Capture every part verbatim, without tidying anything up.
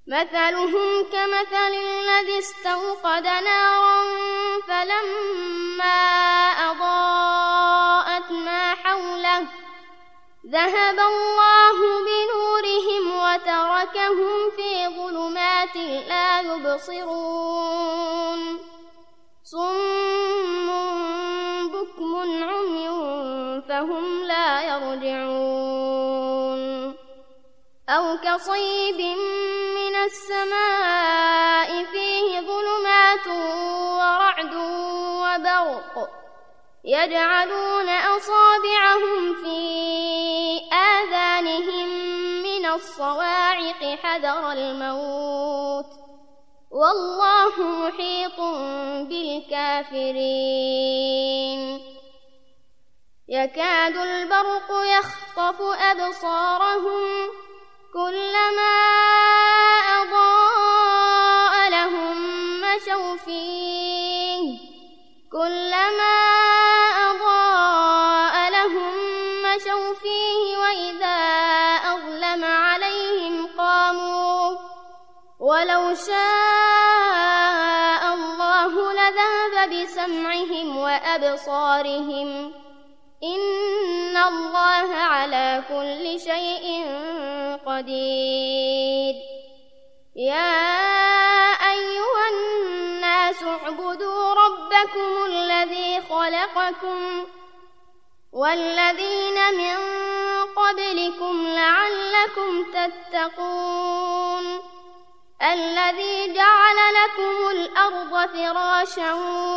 مثلهم كمثل الذي استوقد نارا فلما أضاءت ما حوله ذهب الله بنورهم وتركهم في ظلمات لا يبصرون صم بكم عمي فهم لا يرجعون أو كصيب من السماء فيه ظلمات ورعد وبرق يجعلون أصابعهم في آذانهم من الصواعق حذر الموت والله محيط بالكافرين يكاد البرق يخطف أبصارهم كلما أضاء لهم مشوا فيه كلما أضاء لهم مشوا فيه وإذا أظلم عليهم قاموا ولو شاء الله لذهب بسمعهم وأبصارهم إن الله على كل شيء قدير يا أيها الناس اعبدوا ربكم الذي خلقكم والذين من قبلكم لعلكم تتقون الذي جعل لكم الأرض فراشا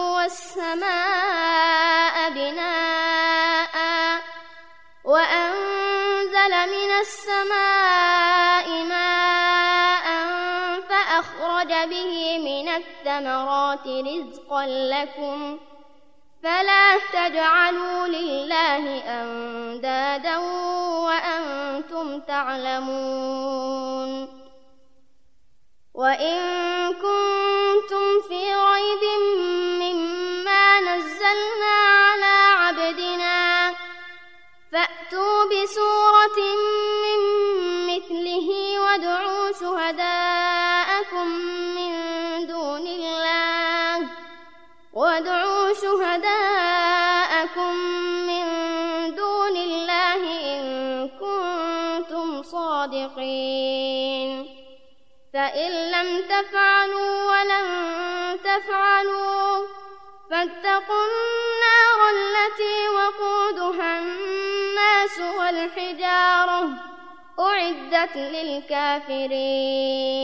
والسماء بناء وأنزل من السماء ماء فأخرج به من الثمرات رزقا لكم فلا تجعلوا لله أندادا وأنتم تعلمون وإن كنتم في ريب مما نزلنا على عبدنا فأتوا بسورة من مثله وادعوا شهداءكم من دون الله وادعوا شهداءكم من دون الله إن كنتم صادقين فإن لم تفعلوا ولن تفعلوا فاتقوا النار التي وقودها الناس والحجارة أعدت للكافرين